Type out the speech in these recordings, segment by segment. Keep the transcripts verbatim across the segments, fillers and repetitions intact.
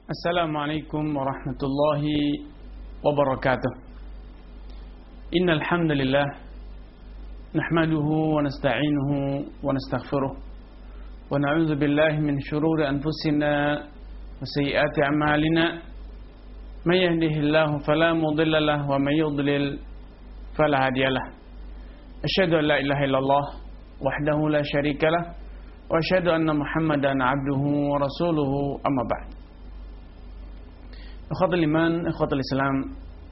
Assalamualaikum warahmatullahi wabarakatuh. Innal hamdalillah nahmaduhu wa nasta'inuhu wa nastaghfiruh wa na'udzu billahi min shururi anfusina wa sayyiati a'malina. May yahdihillahu fala mudilla lahu wa may yudlil fala hadiyalah. Asyhadu an la ilaha illallah wahdahu la syarika lah wa asyhadu anna Muhammadan 'abduhu wa rasuluhu, amma ba'd. Ikhwatul iman, ikhwatul Islam,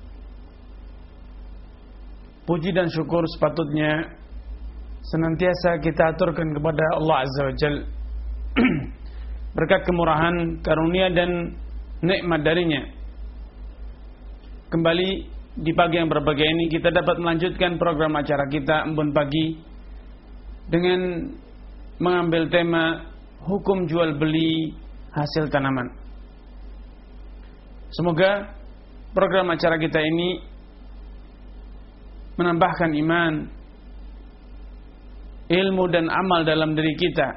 puji dan syukur sepatutnya senantiasa kita aturkan kepada Allah Azza wa Jalla berkat kemurahan, karunia dan nikmat darinya. Kembali di pagi yang berbahagia ini kita dapat melanjutkan program acara kita Embun Pagi dengan mengambil tema hukum jual beli hasil tanaman. Semoga program acara kita ini menambahkan iman, ilmu dan amal dalam diri kita.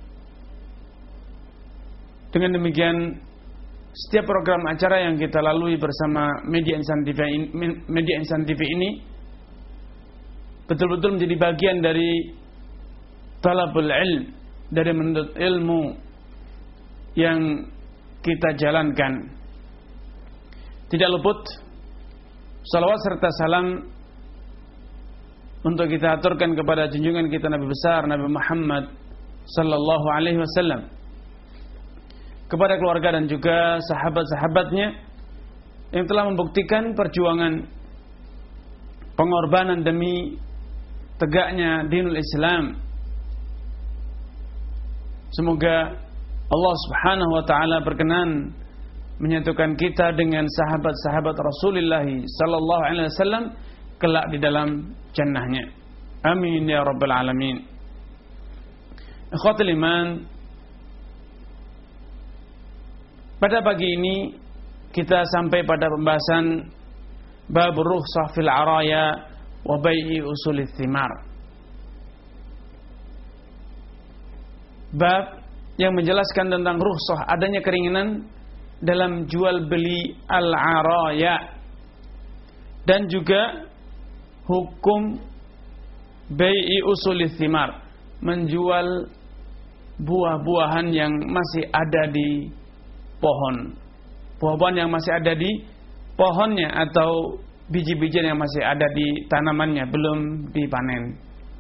Dengan demikian, setiap program acara yang kita lalui bersama Media Insan T V ini, Media Insan T V ini betul-betul menjadi bagian dari talabul ilm, dari menuntut ilmu yang kita jalankan. Tidak luput salawat serta salam untuk kita aturkan kepada junjungan kita Nabi besar Nabi Muhammad sallallahu alaihi wasallam, kepada keluarga dan juga sahabat-sahabatnya yang telah membuktikan perjuangan pengorbanan demi tegaknya dinul Islam. Semoga Allah Subhanahu wa taala berkenan menyatukan kita dengan sahabat-sahabat Rasulullah sallallahu alaihi wasallam kelak di dalam jannahnya. Amin ya rabbal alamin. Ikhwatul iman, pada pagi ini kita sampai pada pembahasan bab rukhsah fil araya wa bai'i usulith thimar. Bab yang menjelaskan tentang rukhsah, adanya keringanan dalam jual beli al-araya, dan juga hukum bai'i usulith thimar, menjual buah-buahan yang masih ada di pohon, buah-buahan yang masih ada di pohonnya atau biji-bijian yang masih ada di tanamannya belum dipanen.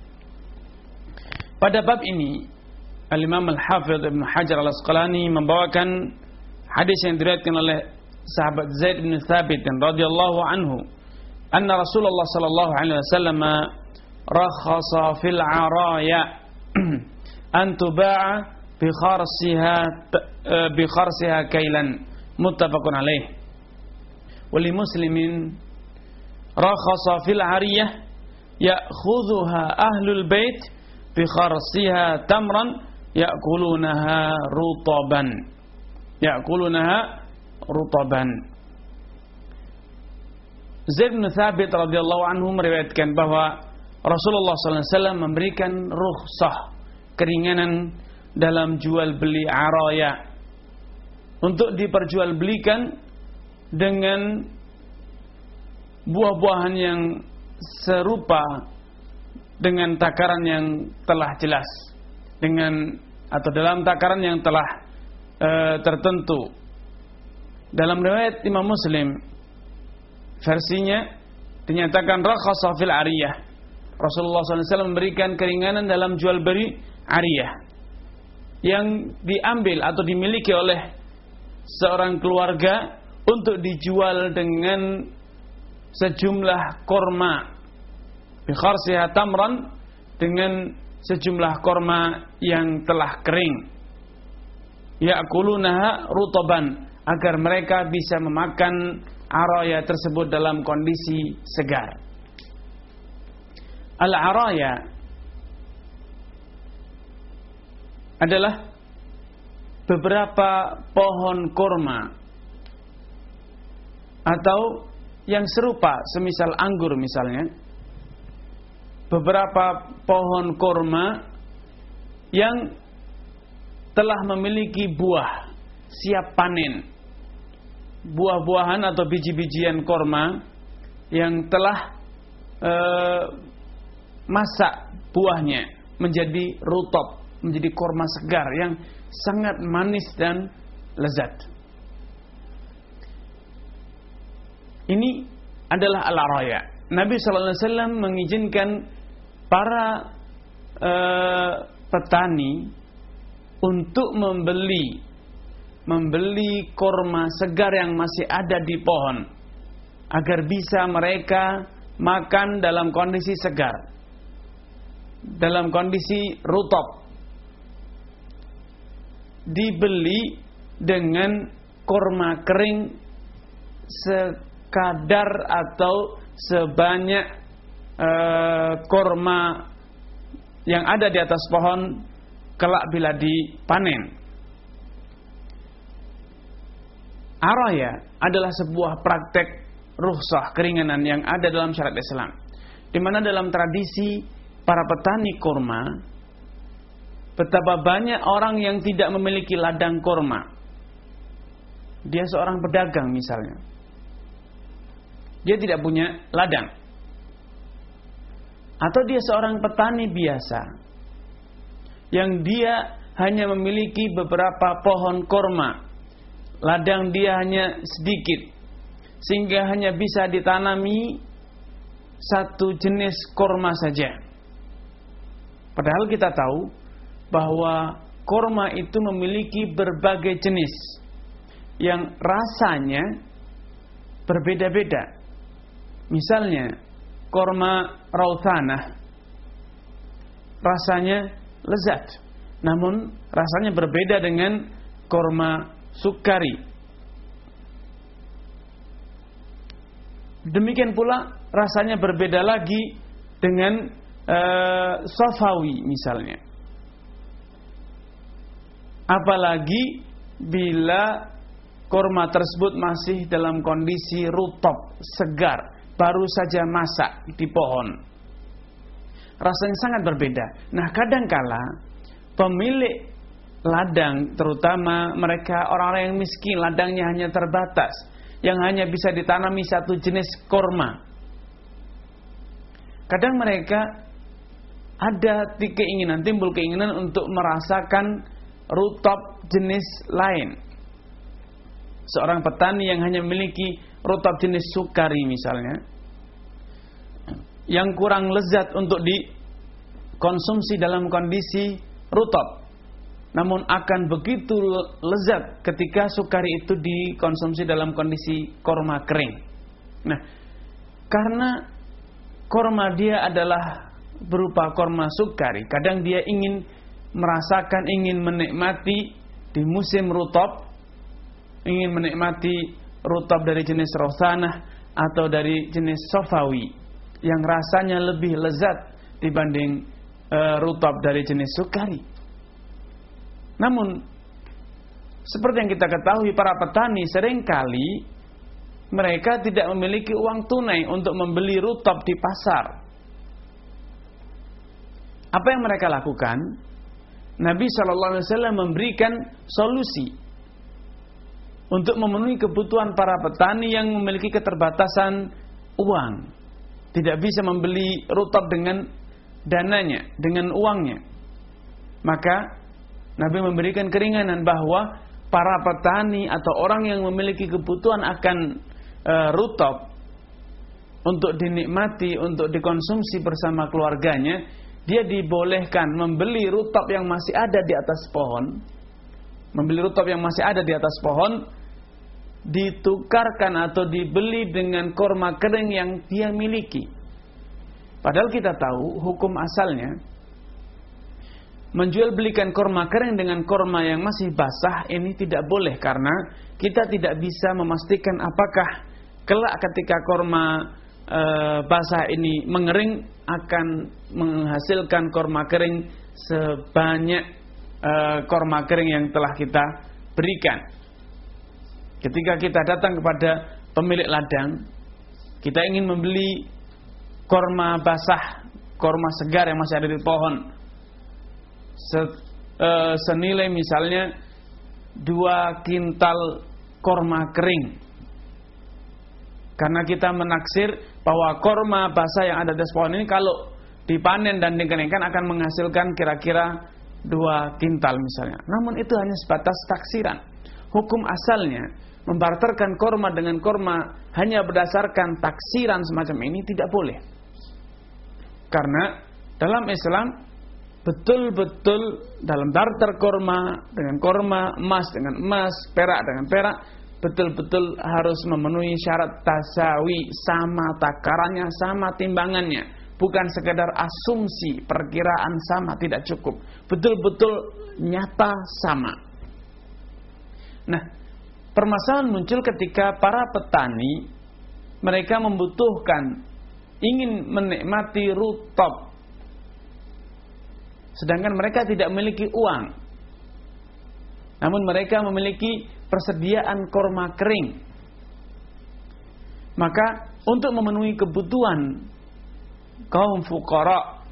Pada bab ini Al-Imam Al-Hafidh Ibn Hajar Al-Asqalani membawakan hadis yang diriwayatkan oleh sahabat Zaid bin Thabit radhiyallahu anhu, anna Rasulullah sallallahu alaihi wasallam rakhasa fil araya an tuba'a bi kharsiha bi kharsiha kailan, muttafaqun alaih. Wa li Muslimin rakhasa fil ariyah ya'khudhuha ahlul bait bi kharsiha tamran ya'kulunaha rutaban ya'kulunaha rutaban. Zaid bin Thabit radhiyallahu anhu meriwayatkan bahwa Rasulullah sallallahu alaihi wasallam memberikan rukhsah, keringanan dalam jual beli araya, untuk diperjualbelikan dengan buah-buahan yang serupa dengan takaran yang telah jelas, dengan atau dalam takaran yang telah Uh, tertentu. Dalam riwayat Imam Muslim, versinya dinyatakan rakhasa fil ariyah, Rasulullah sallallahu alaihi wasallam memberikan keringanan dalam jual beli ariyah yang diambil atau dimiliki oleh seorang keluarga untuk dijual dengan sejumlah korma, bi kharsiha tamran, dengan sejumlah korma yang telah kering, ya'kulunaha rutaban, agar mereka bisa memakan araya tersebut dalam kondisi segar. Al-araya adalah beberapa pohon kurma atau yang serupa, semisal anggur misalnya, beberapa pohon kurma yang telah memiliki buah siap panen, buah-buahan atau biji-bijian korma yang telah uh, masak buahnya menjadi rutab, menjadi korma segar yang sangat manis dan lezat. Ini adalah al-araya. Nabi sallallahu alaihi wasallam mengizinkan para uh, petani untuk membeli membeli korma segar yang masih ada di pohon agar bisa mereka makan dalam kondisi segar, dalam kondisi rutab. Dibeli dengan korma kering sekadar atau sebanyak uh, korma yang ada di atas pohon kelak bila dipanen. Araya adalah sebuah praktek rukhsah, keringanan yang ada dalam syariat Islam, di mana dalam tradisi para petani korma, betapa banyak orang yang tidak memiliki ladang korma. Dia seorang pedagang misalnya, dia tidak punya ladang, atau dia seorang petani biasa yang dia hanya memiliki beberapa pohon korma, ladang dia hanya sedikit, sehingga hanya bisa ditanami satu jenis korma saja. Padahal kita tahu bahwa korma itu memiliki berbagai jenis yang rasanya berbeda-beda. Misalnya korma rauthanah rasanya lezat, namun rasanya berbeda dengan korma sukari. Demikian pula rasanya berbeda lagi dengan uh, safawi misalnya. Apalagi bila korma tersebut masih dalam kondisi rutab, segar, baru saja masak di pohon, rasanya sangat berbeda. Nah, kadangkala pemilik ladang, terutama mereka orang-orang yang miskin, ladangnya hanya terbatas, yang hanya bisa ditanami satu jenis korma. Kadang mereka ada keinginan, timbul keinginan untuk merasakan rutab jenis lain. Seorang petani yang hanya memiliki rutab jenis sukari misalnya, yang kurang lezat untuk dikonsumsi dalam kondisi rutab, namun akan begitu lezat ketika sukari itu dikonsumsi dalam kondisi korma kering. Nah, karena korma dia adalah berupa korma sukari, kadang dia ingin merasakan, ingin menikmati di musim rutab, ingin menikmati rutab dari jenis rauthanah atau dari jenis safawi yang rasanya lebih lezat dibanding uh, rutab dari jenis sukari. Namun seperti yang kita ketahui, para petani seringkali mereka tidak memiliki uang tunai untuk membeli rutab di pasar. Apa yang mereka lakukan? Nabi shallallahu alaihi wasallam memberikan solusi untuk memenuhi kebutuhan para petani yang memiliki keterbatasan uang, tidak bisa membeli rutab dengan dananya, dengan uangnya. Maka Nabi memberikan keringanan bahwa para petani atau orang yang memiliki kebutuhan akan e, rutab untuk dinikmati, untuk dikonsumsi bersama keluarganya, dia dibolehkan membeli rutab yang masih ada di atas pohon, membeli rutab yang masih ada di atas pohon, ditukarkan atau dibeli dengan korma kering yang dia miliki. Padahal kita tahu hukum asalnya menjual belikan korma kering dengan korma yang masih basah ini tidak boleh, karena kita tidak bisa memastikan apakah kelak ketika korma e, basah ini mengering akan menghasilkan korma kering sebanyak e, korma kering yang telah kita berikan. Ketika kita datang kepada pemilik ladang, kita ingin membeli korma basah, korma segar yang masih ada di pohon, senilai misalnya dua kintal korma kering, Karena kita menaksir bahwa korma basah yang ada di atas pohon ini kalau dipanen dan dikeringkan akan menghasilkan kira-kira dua kintal misalnya. Namun itu hanya sebatas taksiran. Hukum asalnya membarterkan korma dengan korma hanya berdasarkan taksiran semacam ini tidak boleh. Karena dalam Islam betul-betul dalam barter korma dengan korma, emas dengan emas, perak dengan perak, betul-betul harus memenuhi syarat tasawi, sama takarannya, sama timbangannya. Bukan sekedar asumsi, perkiraan sama, tidak cukup. Betul-betul nyata sama. Nah, permasalahan muncul ketika para petani, mereka membutuhkan, ingin menikmati rutop, sedangkan mereka tidak memiliki uang. Namun mereka memiliki persediaan korma kering. Maka untuk memenuhi kebutuhan kaum fuqara,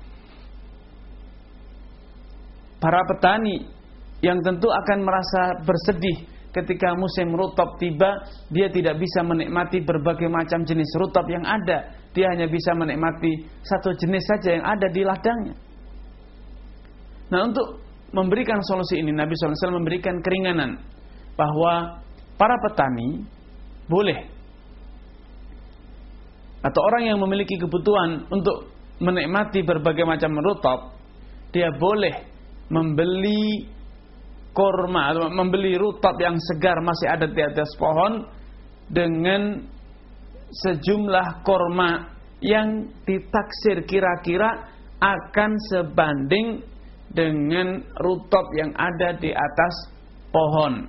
para petani yang tentu akan merasa bersedih ketika musim rutop tiba, dia tidak bisa menikmati berbagai macam jenis rutop yang ada. Dia hanya bisa menikmati satu jenis saja yang ada di ladangnya. Nah, untuk memberikan solusi ini, Nabi shallallahu alaihi wasallam memberikan keringanan bahwa para petani boleh, atau orang yang memiliki kebutuhan untuk menikmati berbagai macam rutop, dia boleh membeli korma atau membeli rutop yang segar masih ada di atas pohon dengan sejumlah korma yang ditaksir kira-kira akan sebanding dengan rutop yang ada di atas pohon.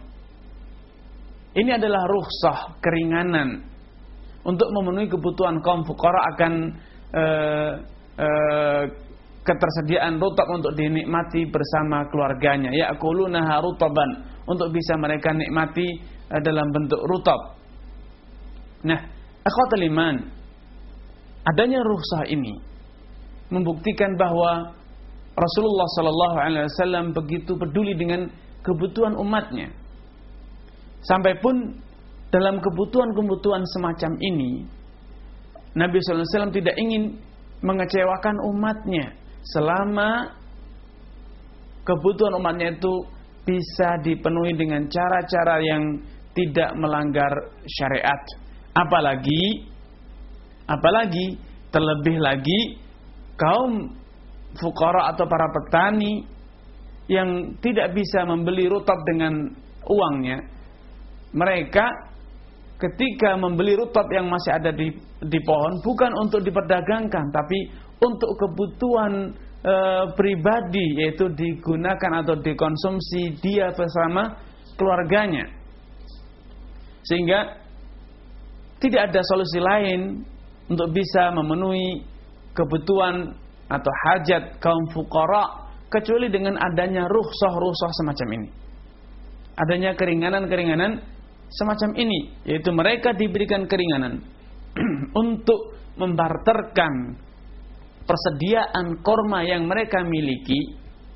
Ini adalah rukhsah, keringanan untuk memenuhi kebutuhan kaum fuqara akan uh, uh, ketersediaan rutop untuk dinikmati bersama keluarganya. Ya'kulunaha rutaban, untuk bisa mereka nikmati uh, dalam bentuk rutop. Nah, akhwatul iman, adanya rukhsah ini membuktikan bahwa Rasulullah sallallahu alaihi wasallam begitu peduli dengan kebutuhan umatnya. Sampai pun dalam kebutuhan-kebutuhan semacam ini, Nabi sallallahu alaihi wasallam tidak ingin mengecewakan umatnya selama kebutuhan umatnya itu bisa dipenuhi dengan cara-cara yang tidak melanggar syariat. Apalagi apalagi terlebih lagi kaum fuqara atau para petani yang tidak bisa membeli rutop dengan uangnya. Mereka ketika membeli rutop yang masih ada di, di pohon bukan untuk diperdagangkan, tapi untuk kebutuhan e, pribadi, yaitu digunakan atau dikonsumsi dia bersama keluarganya. Sehingga tidak ada solusi lain untuk bisa memenuhi kebutuhan atau hajat kaum fuqara kecuali dengan adanya rukhsah-rukhsah semacam ini. Adanya keringanan-keringanan semacam ini, yaitu mereka diberikan keringanan untuk membarterkan persediaan korma yang mereka miliki.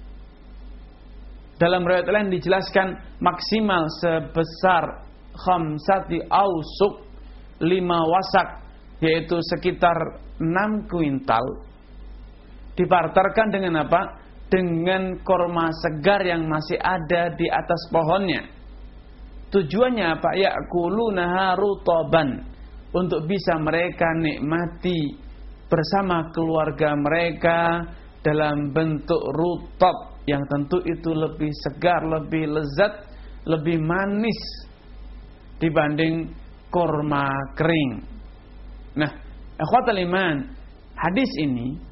Dalam riwayat lain dijelaskan maksimal sebesar khamsati ausuk, lima wasak, yaitu sekitar enam kuintal. Dibarterkan dengan apa? Dengan korma segar yang masih ada di atas pohonnya. Tujuannya apa? Ya'kulunaha rutaban, untuk bisa mereka nikmati bersama keluarga mereka dalam bentuk rutop yang tentu itu lebih segar, lebih lezat, lebih manis dibanding korma kering. Nah, ikhwatal iman, hadis ini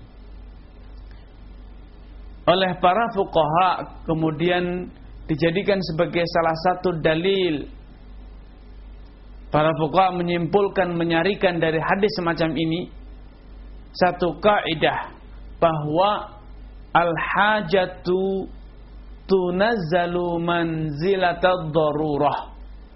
oleh para fuqaha kemudian dijadikan sebagai salah satu dalil. Para fuqaha menyimpulkan, menyarikan dari hadis semacam ini satu kaidah, bahwa al-hajatu tunazzalu manzilatad darurah.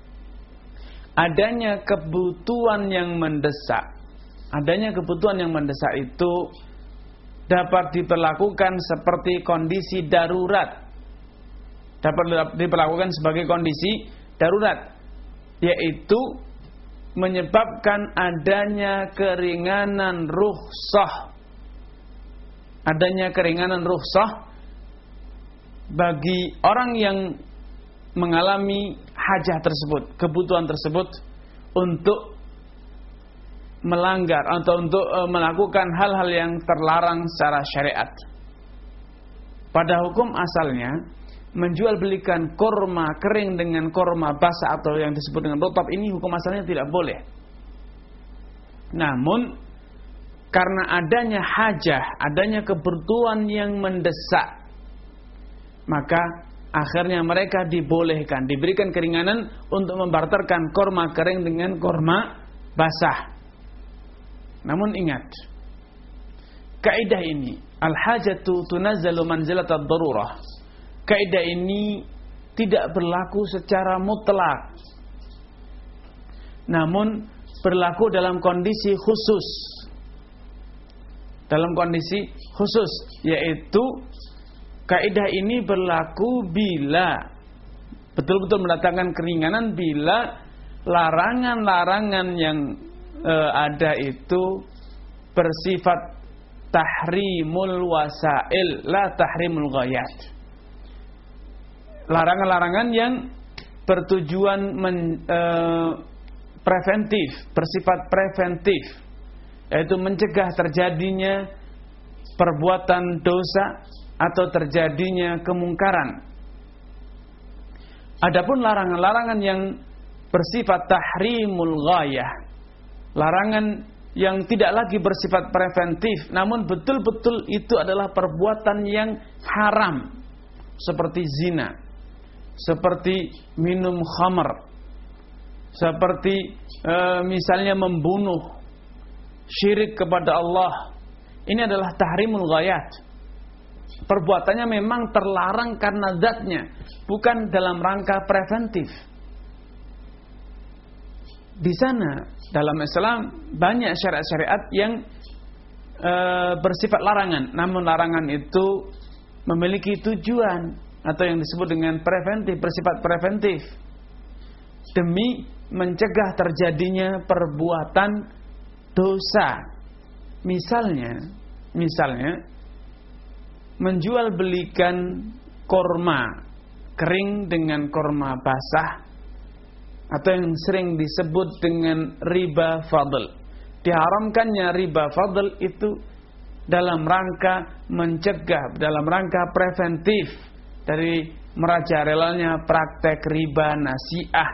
Adanya kebutuhan yang mendesak, adanya kebutuhan yang mendesak itu dapat diperlakukan seperti kondisi darurat. Dapat diperlakukan sebagai kondisi darurat, yaitu menyebabkan adanya keringanan rukhsah. Adanya keringanan rukhsah bagi orang yang mengalami hajah tersebut, kebutuhan tersebut untuk melanggar atau untuk e, melakukan hal-hal yang terlarang secara syariat. Pada hukum asalnya, menjual belikan korma kering dengan korma basah atau yang disebut dengan rotab ini hukum asalnya tidak boleh. Namun karena adanya hajah, adanya kebutuhan yang mendesak, maka akhirnya mereka dibolehkan, diberikan keringanan untuk membarterkan korma kering dengan korma basah. Namun ingat, kaidah ini, al-hajatu tunazzalu manzilat ad-darurah. Kaidah ini tidak berlaku secara mutlak, namun berlaku dalam kondisi khusus. Dalam kondisi khusus, yaitu kaidah ini berlaku bila betul-betul mendatangkan keringanan, bila larangan-larangan yang e, ada itu bersifat tahrimul wasail, la tahrimul ghayat. Larangan-larangan yang bertujuan men, e, preventif, bersifat preventif, yaitu mencegah terjadinya perbuatan dosa atau terjadinya kemungkaran. Adapun larangan-larangan yang bersifat tahrimul ghayah, larangan yang tidak lagi bersifat preventif, namun betul-betul itu adalah perbuatan yang haram, seperti zina, seperti minum khamr, seperti e, misalnya membunuh, syirik kepada Allah. Ini adalah tahrimul ghayat. Perbuatannya memang terlarang karena zatnya, bukan dalam rangka preventif. Di sana dalam Islam banyak syariat-syariat yang e, bersifat larangan, namun larangan itu memiliki tujuan atau yang disebut dengan preventif, bersifat preventif, demi mencegah terjadinya perbuatan dosa. Misalnya, misalnya menjual belikan korma kering dengan korma basah, atau yang sering disebut dengan riba fadl. Diharamkannya riba fadl itu dalam rangka mencegah, dalam rangka preventif dari merajalelanya praktek riba nasiah,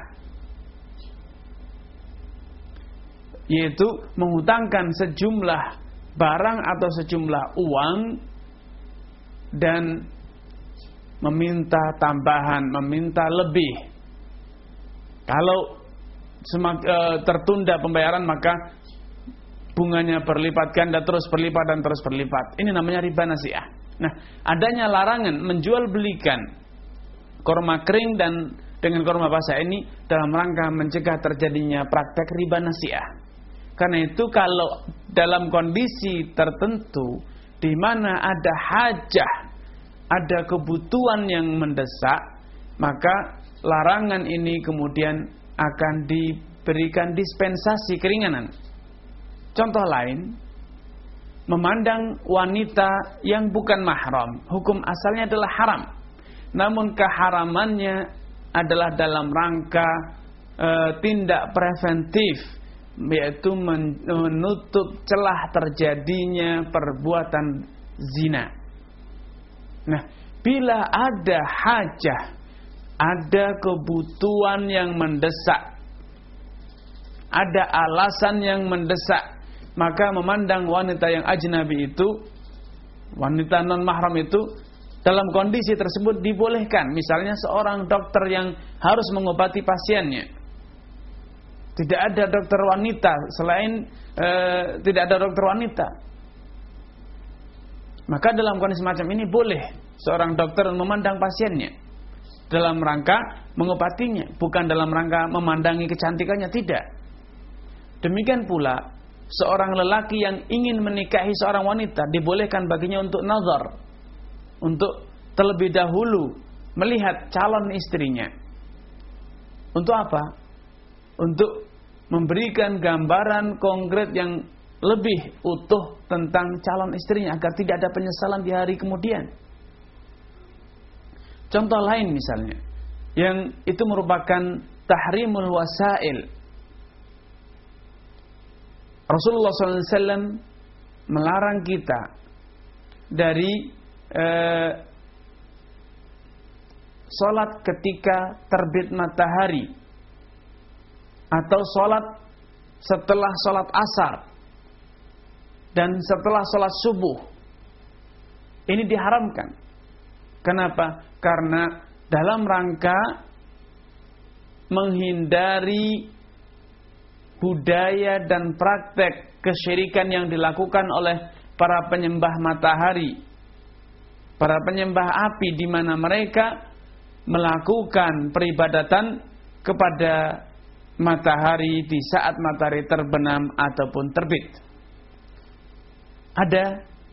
yaitu menghutangkan sejumlah barang atau sejumlah uang dan meminta tambahan, meminta lebih. Kalau semak, e, tertunda pembayaran, maka bunganya berlipat ganda, terus berlipat dan terus berlipat. Ini namanya riba nasiah. Nah, adanya larangan menjual belikan korma kering dan dengan korma basah ini dalam rangka mencegah terjadinya praktek riba nasiah. Karena itu kalau dalam kondisi tertentu di mana ada hajah, ada kebutuhan yang mendesak, maka larangan ini kemudian akan diberikan dispensasi keringanan. Contoh lain, memandang wanita yang bukan mahram, hukum asalnya adalah haram, namun keharamannya adalah dalam rangka e, tindak preventif, yaitu menutup celah terjadinya perbuatan zina. Nah, bila ada hajah, ada kebutuhan yang mendesak, ada alasan yang mendesak, maka memandang wanita yang ajnabi itu, wanita non mahram itu, dalam kondisi tersebut dibolehkan. Misalnya seorang dokter yang harus mengobati pasiennya, tidak ada dokter wanita selain e, tidak ada dokter wanita, maka dalam kondisi semacam ini boleh seorang dokter memandang pasiennya dalam rangka mengobatinya, bukan dalam rangka memandangi kecantikannya, tidak. Demikian pula seorang lelaki yang ingin menikahi seorang wanita, dibolehkan baginya untuk nazar, untuk terlebih dahulu melihat calon istrinya. Untuk apa? Untuk memberikan gambaran konkret yang lebih utuh tentang calon istrinya agar tidak ada penyesalan di hari kemudian. Contoh lain misalnya, yang itu merupakan tahrimul wasail. Rasulullah shallallahu alaihi wasallam melarang kita dari eh, sholat ketika terbit matahari atau sholat setelah sholat asar dan setelah sholat subuh. Ini diharamkan. Kenapa? Karena dalam rangka menghindari budaya dan praktek kesyirikan yang dilakukan oleh para penyembah matahari, para penyembah api, di mana mereka melakukan peribadatan kepada matahari di saat matahari terbenam ataupun terbit. Ada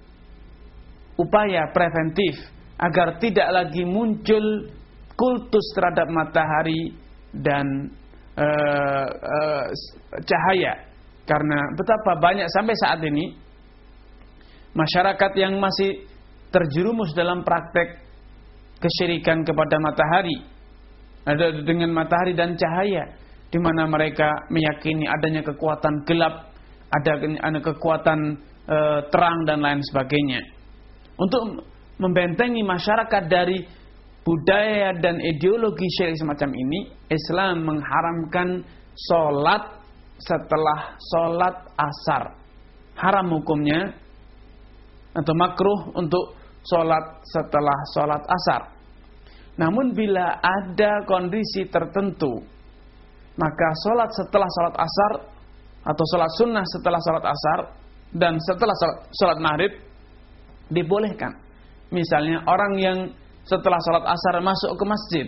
upaya preventif agar tidak lagi muncul kultus terhadap matahari dan uh, uh, cahaya. Karena betapa banyak sampai saat ini masyarakat yang masih terjerumus dalam praktek kesyirikan kepada matahari, ada dengan matahari dan cahaya, di mana mereka meyakini adanya kekuatan gelap, ada kekuatan e, terang dan lain sebagainya. Untuk membentengi masyarakat dari budaya dan ideologi syirik semacam ini, Islam mengharamkan sholat setelah sholat asar. Haram hukumnya atau makruh untuk sholat setelah sholat asar. Namun bila ada kondisi tertentu, maka sholat setelah sholat asar atau sholat sunnah setelah sholat asar dan setelah sholat, sholat maghrib dibolehkan. Misalnya orang yang setelah sholat asar masuk ke masjid,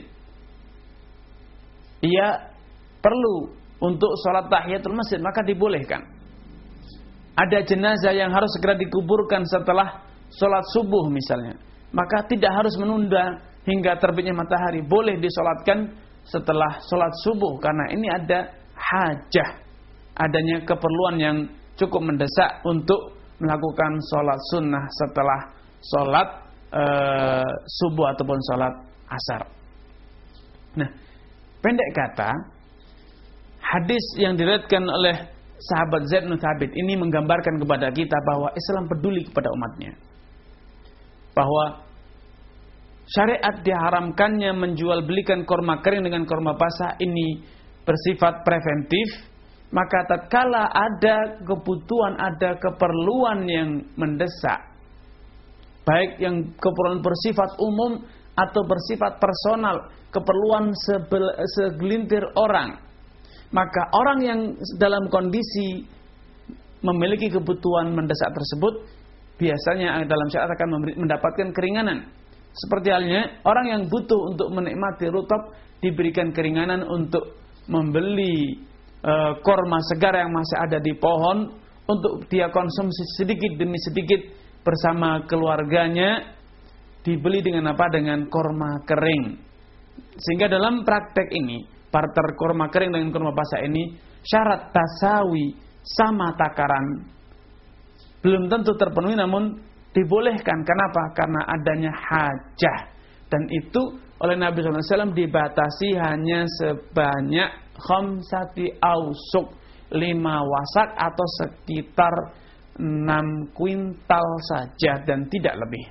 ia perlu untuk sholat tahiyatul masjid, maka dibolehkan. Ada jenazah yang harus segera dikuburkan setelah sholat subuh misalnya, maka tidak harus menunda hingga terbitnya matahari, boleh disolatkan setelah sholat subuh, karena ini ada hajah, adanya keperluan yang cukup mendesak untuk melakukan sholat sunnah setelah sholat e, subuh ataupun sholat asar. Nah, pendek kata, hadis yang diriwayatkan oleh sahabat Zaid bin Thabit ini menggambarkan kepada kita bahwa Islam peduli kepada umatnya, bahwa syariat diharamkannya menjual belikan korma kering dengan korma basah ini bersifat preventif. Maka tatkala ada kebutuhan, ada keperluan yang mendesak, baik yang keperluan bersifat umum atau bersifat personal, keperluan segelintir orang, maka orang yang dalam kondisi memiliki kebutuhan mendesak tersebut biasanya dalam syariat akan mendapatkan keringanan. Seperti halnya orang yang butuh untuk menikmati rutab diberikan keringanan untuk membeli e, korma segar yang masih ada di pohon untuk dia konsumsi sedikit demi sedikit bersama keluarganya, dibeli dengan apa? Dengan korma kering. Sehingga dalam praktek ini, barter korma kering dengan korma basah ini, syarat tasawi sama takaran belum tentu terpenuhi, namun dibolehkan. Kenapa? Karena adanya hajah. Dan itu oleh Nabi shallallahu alaihi wasallam dibatasi hanya sebanyak khamsati ausuk, lima wasak atau sekitar enam kuintal saja dan tidak lebih.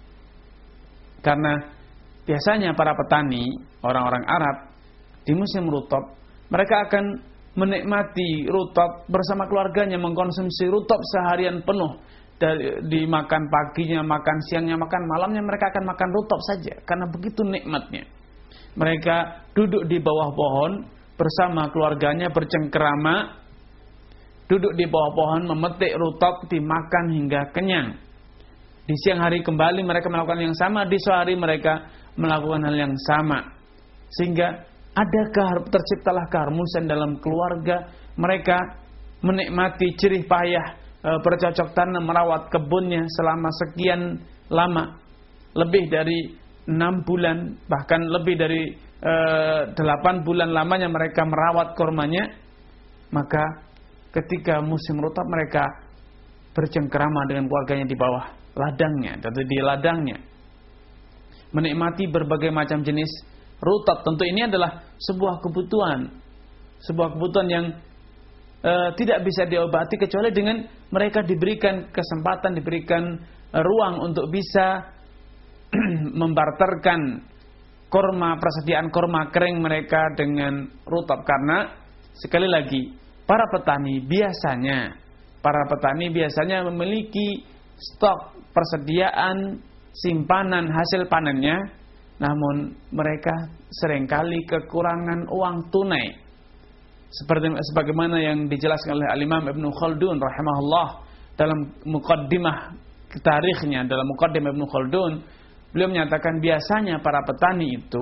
Karena biasanya para petani, orang-orang Arab di musim rutab, mereka akan menikmati rutab bersama keluarganya, mengkonsumsi rutab seharian penuh. Dari, dimakan paginya, makan siangnya, makan malamnya, mereka akan makan rutab saja karena begitu nikmatnya. Mereka duduk di bawah pohon bersama keluarganya bercengkerama, duduk di bawah pohon memetik rutab, dimakan hingga kenyang. Di siang hari kembali mereka melakukan yang sama, di sore hari mereka melakukan hal yang sama. Sehingga ada terciptalah keharmonisan dalam keluarga. Mereka menikmati jerih payah bercocok tanam, merawat kebunnya selama sekian lama, lebih dari enam bulan, bahkan lebih dari e, delapan bulan lamanya mereka merawat kormanya. maka ketika musim rutab mereka bercengkerama dengan keluarganya di bawah ladangnya atau di ladangnya, menikmati berbagai macam jenis rutab. Tentu ini adalah sebuah kebutuhan, sebuah kebutuhan yang e, tidak bisa diobati kecuali dengan mereka diberikan kesempatan, diberikan e, ruang untuk bisa membarterkan korma, persediaan korma kering mereka dengan rutab. Karena sekali lagi, para petani biasanya para petani biasanya memiliki stok persediaan simpanan hasil panennya, namun mereka seringkali kekurangan uang tunai. Seperti sebagaimana yang dijelaskan oleh Al-Imam Ibnu Khaldun rahimahullah dalam muqaddimah tarikhnya, dalam muqaddimah Ibnu Khaldun, beliau menyatakan biasanya para petani itu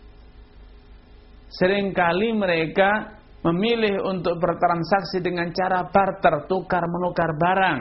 seringkali mereka memilih untuk bertransaksi dengan cara barter, tukar menukar barang.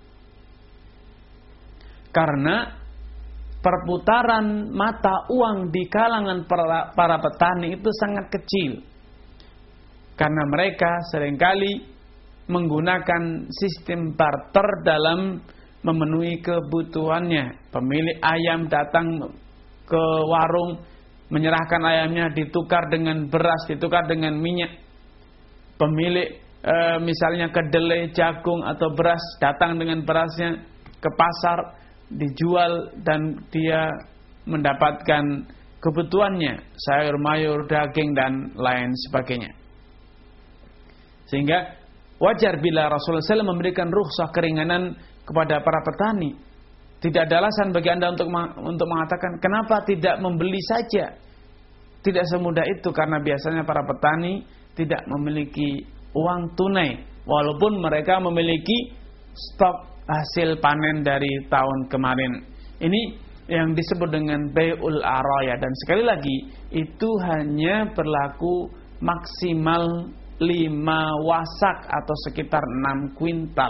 Karena perputaran mata uang di kalangan para, para petani itu sangat kecil. Karena mereka seringkali menggunakan sistem barter dalam memenuhi kebutuhannya. Pemilik ayam datang ke warung, menyerahkan ayamnya, ditukar dengan beras, ditukar dengan minyak. Pemilik e, misalnya kedelai, jagung atau beras, datang dengan berasnya ke pasar, dijual dan dia mendapatkan kebutuhannya, sayur mayur, daging dan lain sebagainya. Sehingga wajar bila Rasulullah shallallahu alaihi wasallam memberikan rukhsah keringanan kepada para petani. Tidak ada alasan bagi Anda untuk untuk mengatakan kenapa tidak membeli saja. Tidak semudah itu, karena biasanya para petani tidak memiliki uang tunai, walaupun mereka memiliki stok hasil panen dari tahun kemarin. Ini yang disebut dengan bai'ul araya, dan sekali lagi itu hanya berlaku maksimal lima wasak atau sekitar enam kuintal.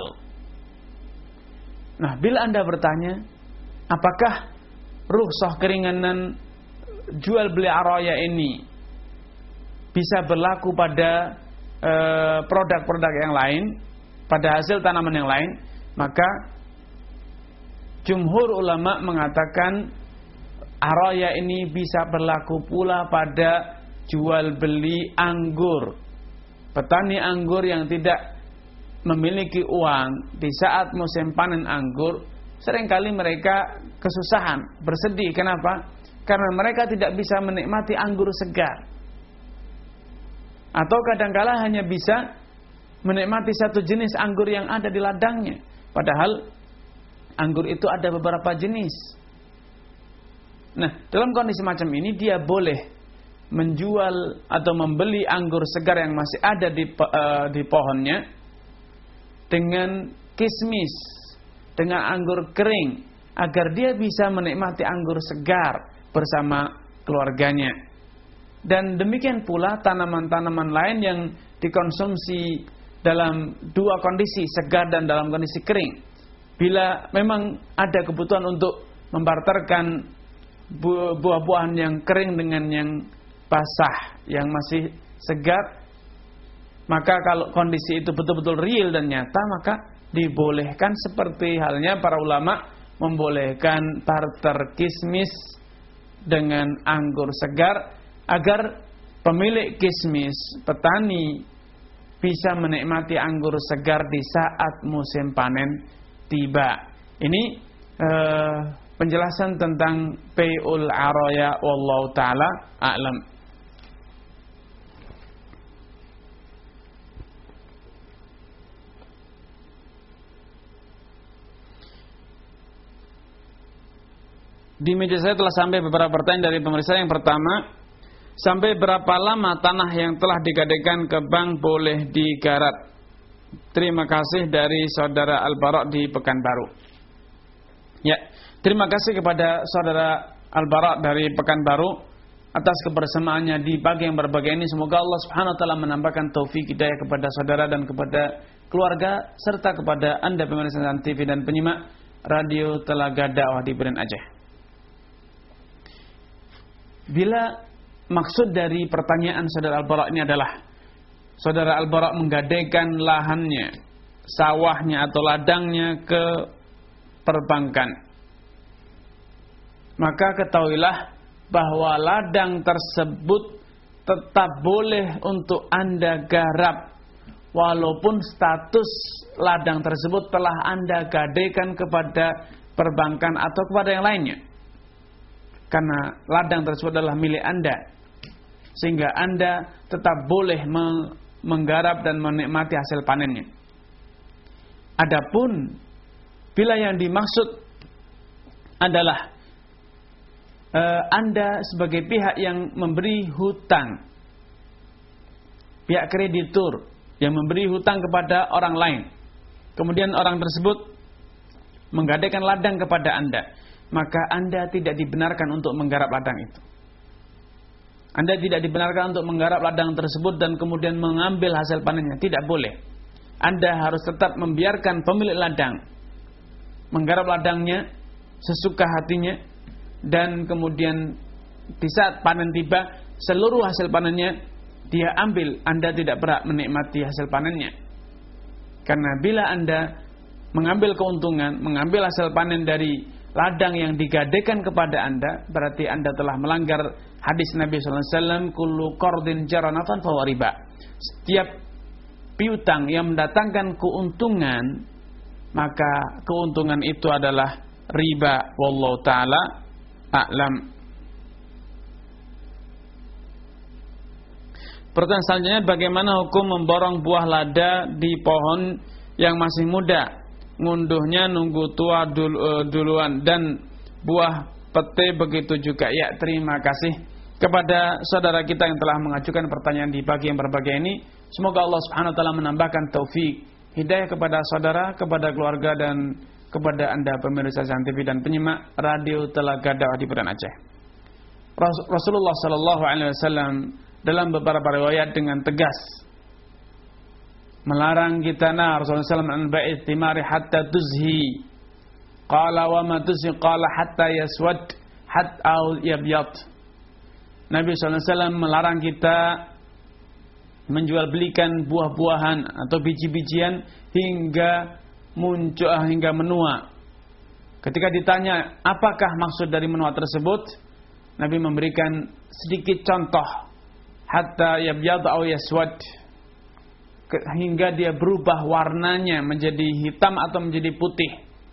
Nah, bila Anda bertanya, apakah rukhsah keringanan jual beli araya ini bisa berlaku pada e, produk-produk yang lain, pada hasil tanaman yang lain, maka jumhur ulama mengatakan araya ini bisa berlaku pula pada jual beli anggur. Petani anggur yang tidak memiliki uang di saat musim panen anggur, seringkali mereka kesusahan, bersedih. Kenapa? Karena mereka tidak bisa menikmati anggur segar. Atau kadangkala hanya bisa menikmati satu jenis anggur yang ada di ladangnya. Padahal anggur itu ada beberapa jenis. Nah, dalam kondisi macam ini dia boleh menjual atau membeli anggur segar yang masih ada di, uh, di pohonnya dengan kismis, dengan anggur kering, agar dia bisa menikmati anggur segar bersama keluarganya. Dan demikian pula tanaman-tanaman lain yang dikonsumsi dalam dua kondisi, segar dan dalam kondisi kering. Bila memang ada kebutuhan untuk membarterkan buah-buahan yang kering dengan yang basah, yang masih segar, maka kalau kondisi itu betul-betul real dan nyata, maka dibolehkan, seperti halnya para ulama membolehkan barter kismis dengan anggur segar, agar pemilik kismis, petani, bisa menikmati anggur segar di saat musim panen tiba. Ini eh, penjelasan tentang bai'ul araya, wallahu taala a'lam. Di meja saya telah sampai beberapa pertanyaan dari pemirsa. Yang pertama, sampai berapa lama tanah yang telah digadaikan ke bank boleh digarap? Terima kasih dari saudara Al-Bara di Pekanbaru. Ya, terima kasih kepada saudara Al-Bara dari Pekanbaru atas kebersamaannya di pagi yang berbahagia ini. Semoga Allah Subhanahu wa taala menambahkan taufik hidayah kepada saudara dan kepada keluarga, serta kepada Anda pemirsa T V dan penyimak Radio Telaga Dakwah di Beren Aceh. Bila maksud dari pertanyaan saudara Al-Bara ini adalah saudara Al-Bara menggadaikan lahannya, sawahnya atau ladangnya ke perbankan, maka ketahuilah bahwa ladang tersebut tetap boleh untuk Anda garap walaupun status ladang tersebut telah Anda gadaikan kepada perbankan atau kepada yang lainnya, karena ladang tersebut adalah milik Anda, sehingga Anda tetap boleh menggarap dan menikmati hasil panennya. Adapun bila yang dimaksud adalah e, Anda sebagai pihak yang memberi hutang, pihak kreditur yang memberi hutang kepada orang lain, kemudian orang tersebut menggadaikan ladang kepada Anda, maka Anda tidak dibenarkan untuk menggarap ladang itu. Anda tidak dibenarkan untuk menggarap ladang tersebut dan kemudian mengambil hasil panennya. Tidak boleh. Anda harus tetap membiarkan pemilik ladang menggarap ladangnya sesuka hatinya, dan kemudian di saat panen tiba, seluruh hasil panennya dia ambil. Anda tidak berhak menikmati hasil panennya. Karena bila Anda mengambil keuntungan, mengambil hasil panen dari ladang yang digadaikan kepada Anda, berarti Anda telah melanggar hadis Nabi sallallahu alaihi wasallam, kullu qardin jaranatan fahuwa riba. Setiap piutang yang mendatangkan keuntungan, maka keuntungan itu adalah riba. Wallahu taala a'lam. Pertanyaan selanjutnya, bagaimana hukum memborong buah lada di pohon yang masih muda? Ngunduhnya nunggu tua dulu, uh, duluan, dan buah pete begitu juga. Ya, terima kasih kepada saudara kita yang telah mengajukan pertanyaan di pagi yang berbahagia ini. Semoga Allah Subhanahu wa taala menambahkan taufik hidayah kepada saudara, kepada keluarga, dan kepada Anda pemirsa T V dan penyimak radio Telaga Dakwah di Medan Aceh. Rasulullah sallallahu alaihi wasallam dalam beberapa riwayat dengan tegas melarang kita, nah Rasulullah sallallahu alaihi wasallam bai'it thimari hatta tuzhi. Qala wa ma tuzhi? Qala hatta yaswad hatta yabyad. Nabi sallallahu alaihi wasallam melarang kita menjual belikan buah-buahan atau biji-bijian hingga muncul, hingga menua. Ketika ditanya apakah maksud dari menua tersebut, Nabi memberikan sedikit contoh, hatta yabyad aw yaswad, hingga dia berubah warnanya menjadi hitam atau menjadi putih.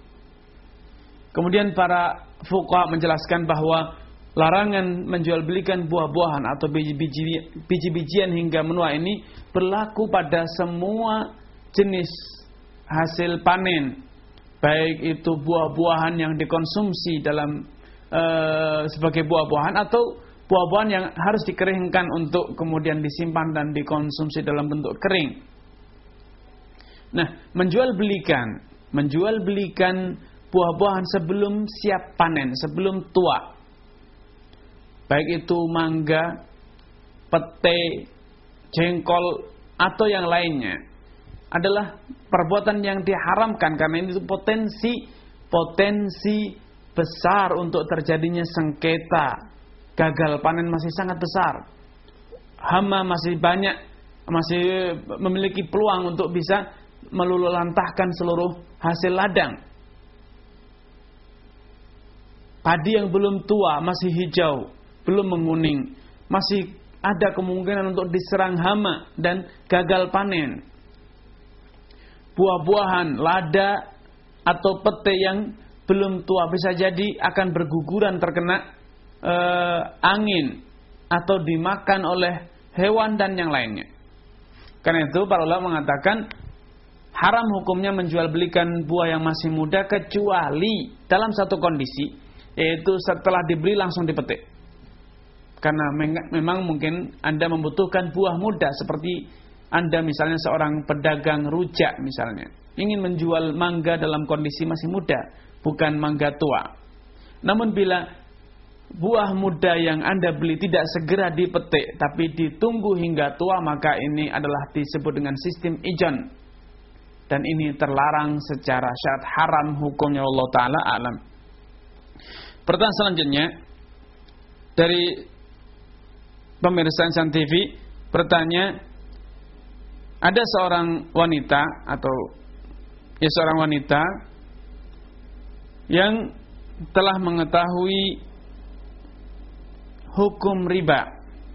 Kemudian para fuqaha menjelaskan bahwa larangan menjual belikan buah-buahan atau biji-biji, biji-bijian hingga menua ini berlaku pada semua jenis hasil panen, baik itu buah-buahan yang dikonsumsi dalam e, sebagai buah-buahan atau buah-buahan yang harus dikeringkan untuk kemudian disimpan dan dikonsumsi dalam bentuk kering. Nah, menjual belikan, menjual belikan buah-buahan sebelum siap panen, sebelum tua, baik itu mangga, pete, jengkol atau yang lainnya, adalah perbuatan yang diharamkan karena ini potensi potensi besar untuk terjadinya sengketa. Gagal panen masih sangat besar. Hama masih banyak, masih memiliki peluang untuk bisa meluluhlantahkan seluruh hasil ladang. Padi yang belum tua, masih hijau, belum menguning, masih ada kemungkinan untuk diserang hama dan gagal panen. Buah-buahan, lada atau pete yang belum tua bisa jadi akan berguguran terkena eh, angin atau dimakan oleh hewan dan yang lainnya. Karena itu para ulama mengatakan haram hukumnya menjual belikan buah yang masih muda kecuali dalam satu kondisi, yaitu setelah dibeli langsung dipetik. Karena memang mungkin Anda membutuhkan buah muda, seperti Anda misalnya seorang pedagang rujak misalnya, ingin menjual mangga dalam kondisi masih muda, bukan mangga tua. Namun bila buah muda yang Anda beli tidak segera dipetik, tapi ditunggu hingga tua, maka ini adalah disebut dengan sistem ijon. Dan ini terlarang secara syariat, haram hukumnya, Allah Ta'ala alam. Pertanyaan selanjutnya dari pemirsa Insan T V bertanya, ada seorang wanita atau ya seorang wanita yang telah mengetahui hukum riba,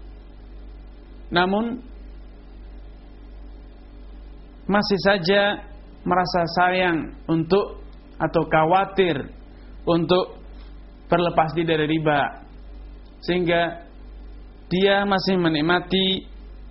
namun masih saja merasa sayang untuk atau khawatir untuk berlepas diri dari riba, sehingga dia masih menikmati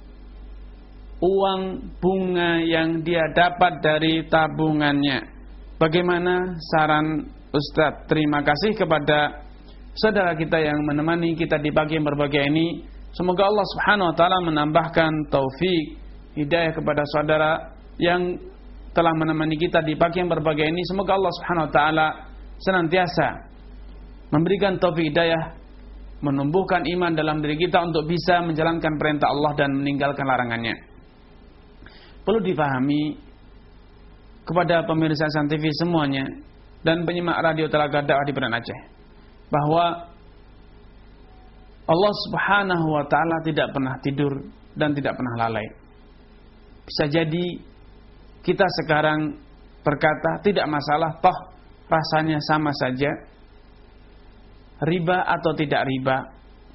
uang bunga yang dia dapat dari tabungannya. Bagaimana saran Ustadz? Terima kasih kepada saudara kita yang menemani kita di pagi yang berbahagia ini. Semoga Allah Subhanahu wa taala menambahkan taufik hidayah kepada saudara yang telah menemani kita di pagi yang berbahagia ini. Semoga Allah Subhanahu wa taala senantiasa memberikan taufik hidayah, menumbuhkan iman dalam diri kita untuk bisa menjalankan perintah Allah dan meninggalkan larangannya. Perlu difahami kepada pemirsa San T V semuanya dan penyimak radio Telaga Dakwah di Banda Aceh, bahwa Allah Subhanahu wa taala tidak pernah tidur dan tidak pernah lalai. Bisa jadi kita sekarang berkata tidak masalah, toh rasanya sama saja, riba atau tidak riba,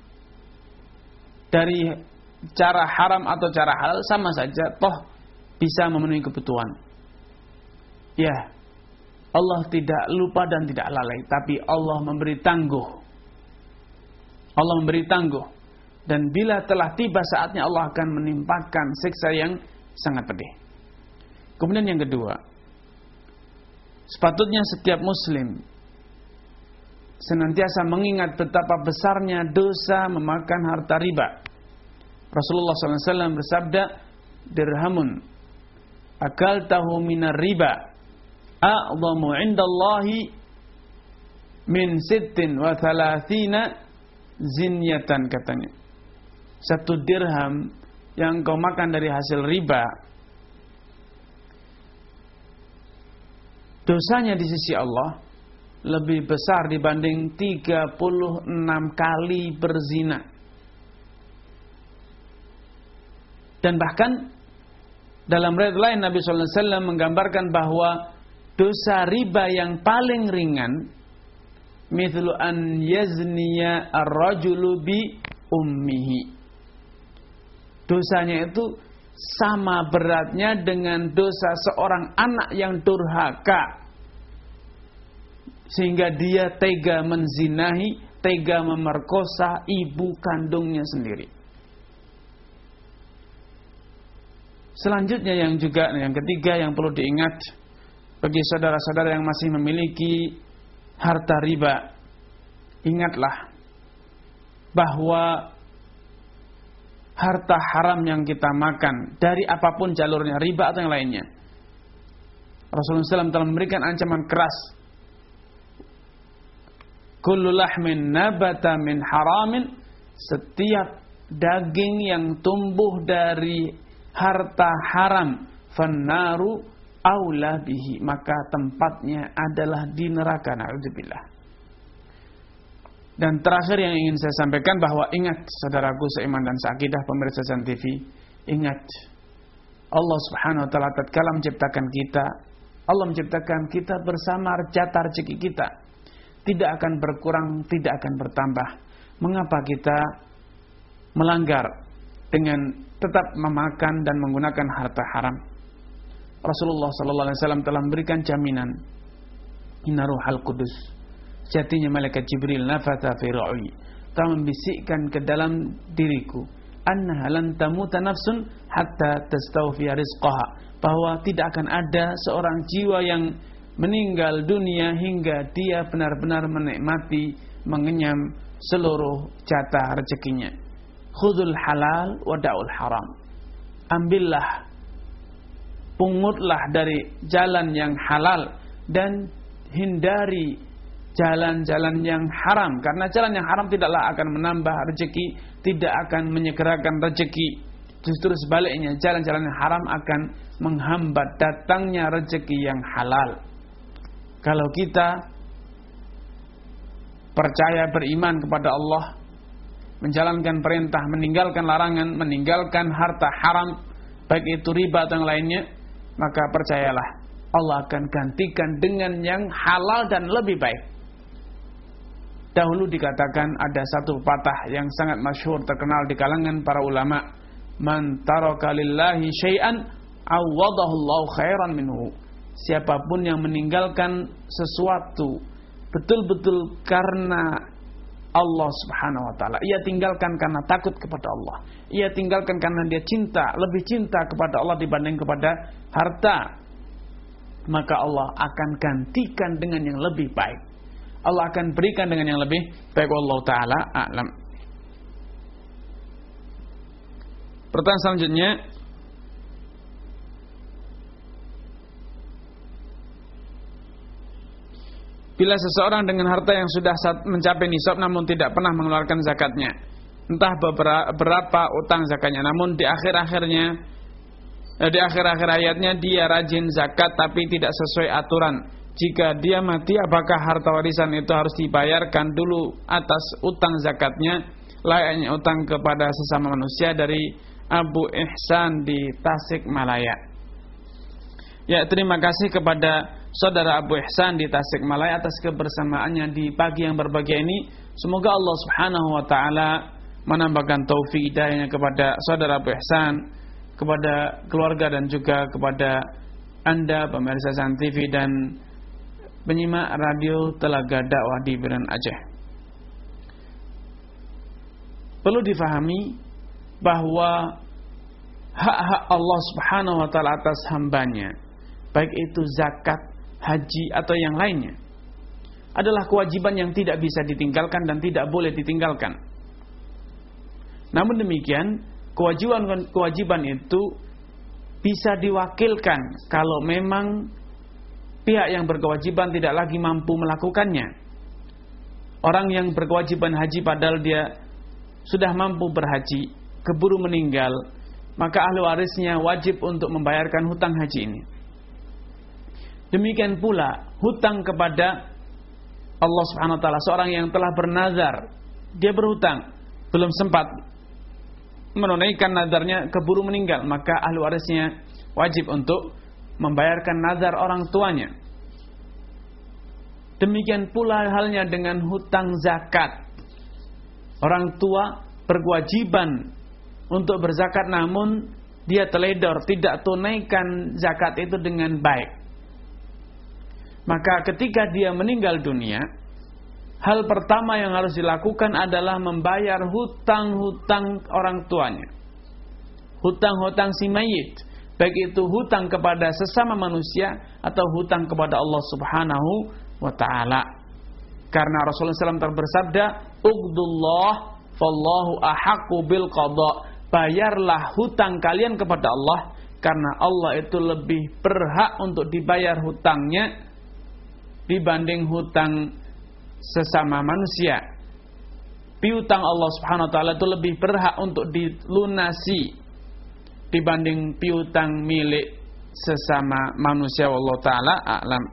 dari cara haram atau cara halal sama saja, toh bisa memenuhi kebutuhan. Ya, Allah tidak lupa dan tidak lalai, tapi Allah memberi tangguh. Allah memberi tangguh, dan bila telah tiba saatnya Allah akan menimpakan siksa yang sangat pedih. Kemudian yang kedua, sepatutnya setiap muslim senantiasa mengingat betapa besarnya dosa memakan harta riba. Rasulullah sallallahu alaihi wasallam bersabda, dirhamun akaltahu minar riba a'zamu 'indallahi min sittin wa thalathina zinyatan, katanya. Satu dirham yang kau makan dari hasil riba, dosanya di sisi Allah lebih besar dibanding tiga puluh enam kali berzina. Dan bahkan dalam riwayat lain Nabi sallallahu alaihi wasallam menggambarkan bahwa dosa riba yang paling ringan mithlu an yazniya ar-rajulu bi ummihi. Dosanya itu sama beratnya dengan dosa seorang anak yang durhaka, sehingga dia tega menzinahi, tega memerkosa ibu kandungnya sendiri. Selanjutnya yang juga yang ketiga yang perlu diingat bagi saudara-saudara yang masih memiliki harta riba, ingatlah bahwa harta haram yang kita makan dari apapun jalurnya, riba atau yang lainnya, Rasulullah shallallahu alaihi wasallam telah memberikan ancaman keras. Kullu lahmin nabata min haramin, setiap daging yang tumbuh dari harta haram, fannaru aula bihi, maka tempatnya adalah di neraka, na'udzubillah. Dan terakhir yang ingin saya sampaikan bahwa ingat saudaraku seiman dan seakidah pemirsa San T V, ingat Allah Subhanahu wa taala tatkala menciptakan kita, Allah menciptakan kita bersama jatah rezeki kita, tidak akan berkurang, tidak akan bertambah. Mengapa kita melanggar dengan tetap memakan dan menggunakan harta haram? Rasulullah sallallahu alaihi wasallam telah memberikan jaminan, inna ruhal qudus, sejatinya malaikat Jibril nafata fi ru'i, telah membisikkan ke dalam diriku, annaha lan tamuta nafsun hatta tastawfiya rizqaha, bahwa tidak akan ada seorang jiwa yang meninggal dunia hingga dia benar-benar menikmati, mengenyam seluruh jatah rezekinya. Khudul halal wa da'ul haram, ambillah, pungutlah dari jalan yang halal dan hindari jalan-jalan yang haram, karena jalan yang haram tidaklah akan menambah rezeki, tidak akan menyegerakan rezeki. Justru sebaliknya, jalan-jalan yang haram akan menghambat datangnya rezeki yang halal. Kalau kita percaya, beriman kepada Allah, menjalankan perintah, meninggalkan larangan, meninggalkan harta haram, baik itu riba atau yang lainnya, maka percayalah Allah akan gantikan dengan yang halal dan lebih baik. Dahulu dikatakan ada satu pepatah yang sangat masyhur terkenal di kalangan para ulama, man taraka lillahi syai'an awadahu Allahu khairan minhu. Siapapun yang meninggalkan sesuatu betul-betul karena Allah Subhanahu wa taala, ia tinggalkan karena takut kepada Allah, ia tinggalkan karena dia cinta, lebih cinta kepada Allah dibanding kepada harta, maka Allah akan gantikan dengan yang lebih baik. Allah akan berikan dengan yang lebih baik. Wallahu taala a'lam. Pertanyaan selanjutnya, bila seseorang dengan harta yang sudah mencapai nisab namun tidak pernah mengeluarkan zakatnya, entah berapa utang zakatnya, namun di akhir-akhirnya di akhir-akhir hayatnya dia rajin zakat tapi tidak sesuai aturan, jika dia mati apakah harta warisan itu harus dibayarkan dulu atas utang zakatnya layaknya utang kepada sesama manusia? Dari Abu Ihsan di Tasikmalaya. Ya, terima kasih kepada Saudara Abu Ihsan di Tasikmalaya atas kebersamaannya di pagi yang berbahagia ini. Semoga Allah Subhanahu wa taala menambahkan taufik hidayahnya kepada Saudara Abu Ihsan, kepada keluarga dan juga kepada Anda pemirsa San T V dan penyimak radio Telaga Dakwah di Biren Aceh. Perlu difahami bahwa hak-hak Allah Subhanahu wa taala atas hambanya, baik itu zakat, haji atau yang lainnya, adalah kewajiban yang tidak bisa ditinggalkan dan tidak boleh ditinggalkan. Namun demikian, kewajiban-kewajiban itu bisa diwakilkan kalau memang pihak yang berkewajiban tidak lagi mampu melakukannya. Orang yang berkewajiban haji padahal dia sudah mampu berhaji, keburu meninggal, maka ahli warisnya wajib untuk membayarkan hutang haji ini. Demikian pula hutang kepada Allah Subhanahu wa taala, seorang yang telah bernazar, dia berhutang, belum sempat menunaikan nazarnya, keburu meninggal, maka ahli warisnya wajib untuk membayarkan nazar orang tuanya. Demikian pula halnya dengan hutang zakat. Orang tua berkewajiban untuk berzakat namun dia teledor, tidak tunaikan zakat itu dengan baik. Maka ketika dia meninggal dunia, hal pertama yang harus dilakukan adalah membayar hutang-hutang orang tuanya, hutang-hutang si mayit, baik itu hutang kepada sesama manusia atau hutang kepada Allah Subhanahu wa ta'ala. Karena Rasulullah shallallahu alaihi wasallam bersabda, "Uqdullah fallahu ahaqqu bil qada." Bayarlah hutang kalian kepada Allah, karena Allah itu lebih berhak untuk dibayar hutangnya dibanding hutang sesama manusia. Piutang Allah Subhanahu wa taala itu lebih berhak untuk dilunasi dibanding piutang milik sesama manusia. Wallahu taala a'lam.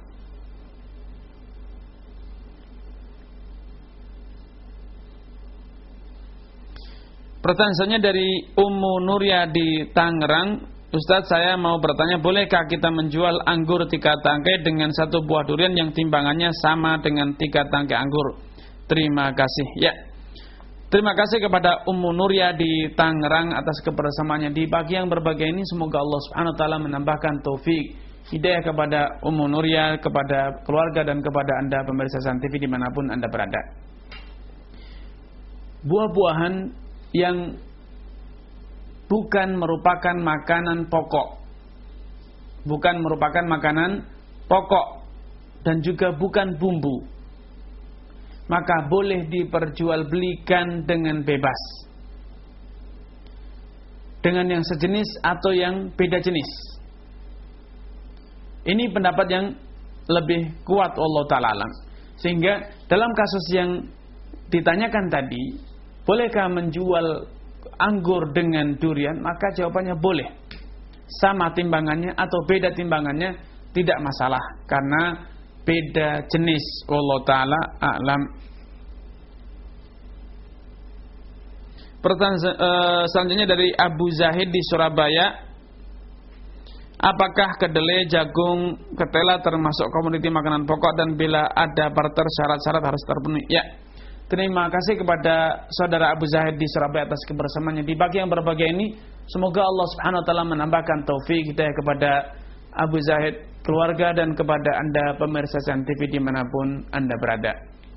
Pertanyaannya dari Ummu Nuria di Tangerang, Ustadz, saya mau bertanya, bolehkah kita menjual anggur tiga tangkai dengan satu buah durian yang timbangannya sama dengan tiga tangkai anggur? Terima kasih. Ya, terima kasih kepada Ummu Nuria di Tangerang atas kebersamaannya di pagi yang berbahagia ini. Semoga Allah Subhanahu wa taala menambahkan taufik hidayah kepada Ummu Nuria, kepada keluarga dan kepada Anda pemirsa San T V dimanapun Anda berada. Buah-buahan yang bukan merupakan makanan pokok, bukan merupakan makanan pokok dan juga bukan bumbu, maka boleh diperjualbelikan dengan bebas dengan yang sejenis atau yang beda jenis. Ini pendapat yang lebih kuat Allah Ta'ala alam. Sehingga dalam kasus yang ditanyakan tadi, bolehkah menjual anggur dengan durian? Maka jawabannya boleh. Sama timbangannya atau beda timbangannya tidak masalah, karena beda jenis. Wallahu ta'ala a'lam. Pertanyaan uh, selanjutnya dari Abu Zahid di Surabaya. apakah kedelai, jagung, ketela termasuk komoditi makanan pokok, dan bila ada barter syarat-syarat harus terpenuhi? Ya. Terima kasih kepada saudara Abu Zahid di Surabaya atas kebersamaannya di pagi yang berbahagia ini. Semoga Allah Subhanahu wa taala menambahkan taufik hidayah kepada Abu Zahid, keluarga, dan kepada Anda pemirsa S N T V dimanapun Anda berada.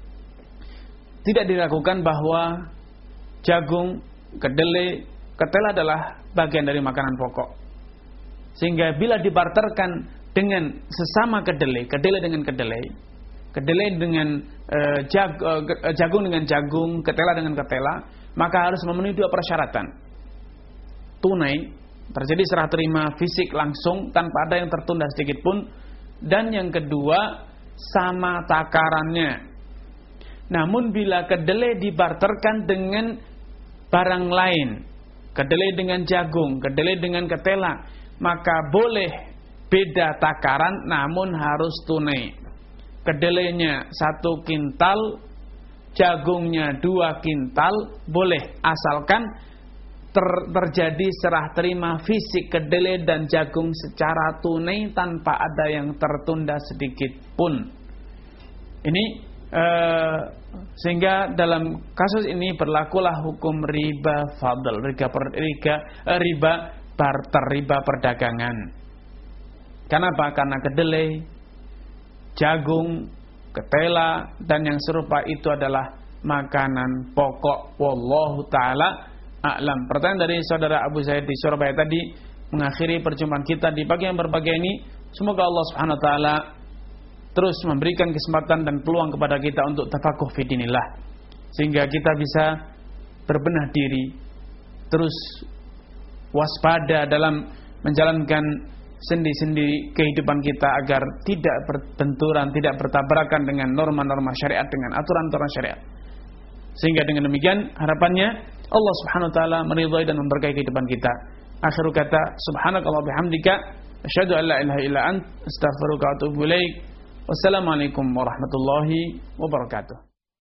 Tidak diragukan bahwa jagung, kedelai, ketela adalah bagian dari makanan pokok. Sehingga bila dibarterkan dengan sesama kedelai, kedelai dengan kedelai, kedelai dengan uh, jag, uh, jagung dengan jagung, ketela dengan ketela, maka harus memenuhi dua persyaratan. Tunai, terjadi serah terima fisik langsung tanpa ada yang tertunda sedikit pun, dan yang kedua sama takarannya. Namun bila kedelai dibarterkan dengan barang lain, kedelai dengan jagung, kedelai dengan ketela, maka boleh beda takaran namun harus tunai. Kedelainya satu kintal, jagungnya dua kintal, boleh asalkan ter, terjadi serah terima fisik kedelai dan jagung secara tunai tanpa ada yang tertunda sedikit pun. Ini eh, sehingga dalam kasus ini berlakulah hukum riba fadl, riba per, riba, eh, riba barter, riba perdagangan. Kenapa? Karena kedelai, jagung, ketela, dan yang serupa itu adalah makanan pokok. Wallahu ta'ala a'lam. Pertanyaan dari saudara Abu Zaid di Surabaya tadi mengakhiri perjumpaan kita di pagi yang berbahagia ini. Semoga Allah Subhanahu wa taala terus memberikan kesempatan dan peluang kepada kita untuk tafakuh fi dinillah, sehingga kita bisa berbenah diri, terus waspada dalam menjalankan sendi-sendi kehidupan kita agar tidak berbenturan, tidak bertabrakan dengan norma-norma syariat, dengan aturan-aturan syariat. Sehingga dengan demikian harapannya Allah Subhanahu wa taala meridhai dan memberkahi kehidupan kita. Akhiru kata, subhanakallah bihamdika, asyhadu an la ilaha illa ant, astaghfiruka wa atubu ilaik. Wassalamualaikum warahmatullahi wabarakatuh.